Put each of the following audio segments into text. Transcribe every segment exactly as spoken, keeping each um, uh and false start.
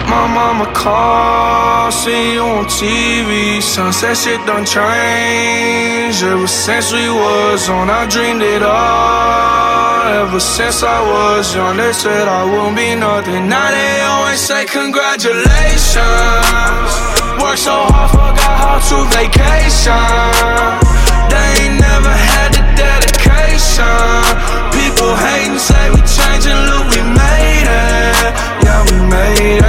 My mama called, see you on T V. Sunset shit done changed. Ever since we was on, I dreamed it all. Ever since I was young, they said I wouldn't be nothing. Now they always say congratulations. Worked so hard, forgot how to vacation. They ain't never had the dedication. People hating, say we changing, look, we made it. Yeah, we made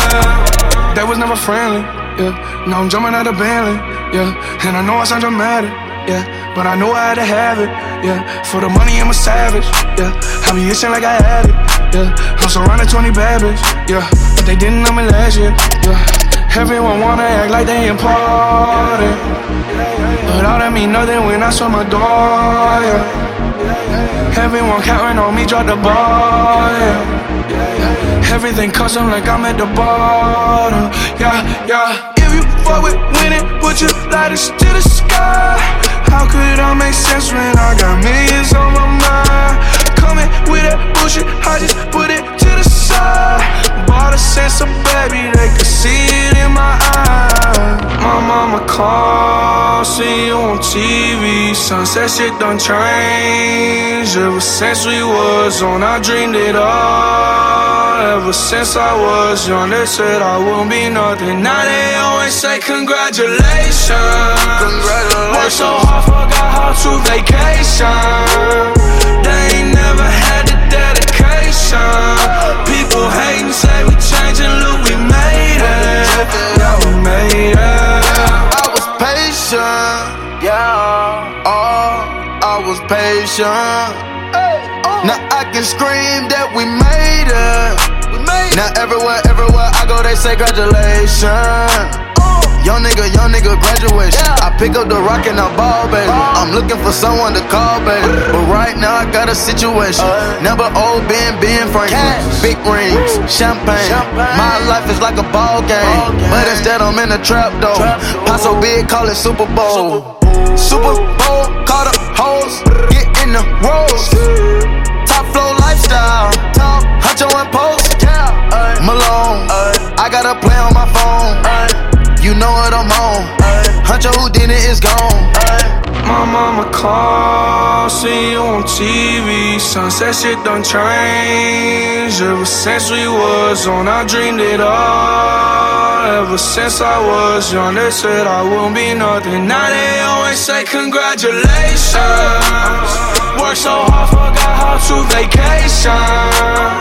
it. They was never friendly, yeah. Now I'm jumping out of Bentley, yeah. And I know I sound dramatic, yeah. But I know I had to have it, yeah. For the money, I'm a savage, yeah. I be itching like I had it, yeah. I'm surrounded twenty bad bitches, yeah. But they didn't know me last year, yeah. Everyone wanna act like they important, but all that mean nothing when I saw my door, yeah. Everyone counting on me, drop the ball, yeah. Everything custom like I'm at the bottom, yeah, yeah. If you fuck with winning, put your lighters to the sky. How could I make sense when I got millions on my mind? Coming with that bullshit, I just put it to the side. Bought a sense of baby, they could see it in my eyes. My mama called, see you on T V. Sunset shit done changed. Ever since we was on, I dreamed it all. Ever since I was young, they said I wouldn't be nothing. Now they always say congratulations. Congratulations. Worked so hard, forgot how to vacation. They ain't never had the dedication. People hating, say we changing, look, we made it. Yeah, we made it. I was patient, yeah. Oh, I was patient. Now I can scream that we made it. Now everywhere, everywhere I go, they say congratulations. Young nigga, young nigga, graduation. I pick up the rock and I ball, baby. I'm looking for someone to call, baby. But right now I got a situation. Never old, been, been Franklin. Big rings, champagne. My life is like a ball game, but instead I'm in a trap though. Pot so big, call it Super Bowl. Super Bowl, call the hoes, get in the rolls. Top flow lifestyle, top huncho and post. Malone, I got a play on my phone. You know what I'm on. Huncho who did it is gone. My mama called, see you on T V. Sunset shit done changed. Ever since we was on, I dreamed it all. Ever since I was young, they said I wouldn't be nothing. Now they always say congratulations. Worked so hard, forgot how to vacation.